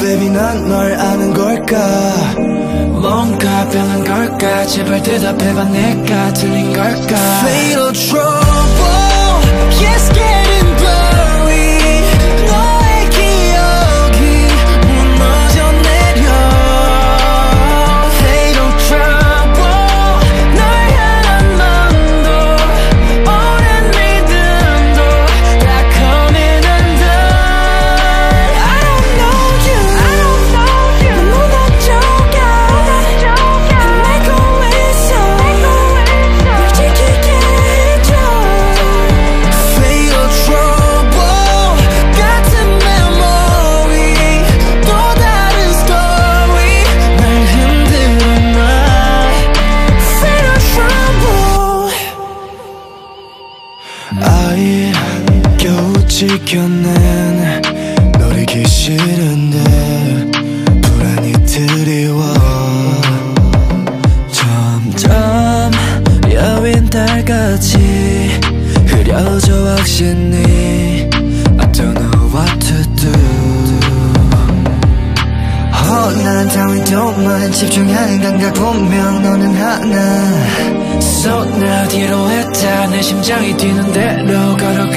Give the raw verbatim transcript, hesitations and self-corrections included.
baby 난 널 아는 걸까 뭔가 변한 걸까 제발 대답해봐 내가 틀린 걸까 Fatal trouble Yes getting blurry 너의 기억이 무너져 내려 Fatal trouble 널 향한 마음도 오랜 믿음도 다 coming undone I don't know you I don't know you 너무 다 좁아 헤매고 있어 널 지키게 해줘 Fatal trouble 같은 memory 또 다른 story 날 흔들어 놔 Fatal trouble 아예 겨우 지켜낸 널 잊기 싫은데 불안이 드리워 점점 여윈 달같이 흐려져 확신이 I don't know what to do Oh 난 따윈도만 집중하는 감각 분명 너는 하나 손을 뒤로 했다 내 심장이 뛰는 대로 걸어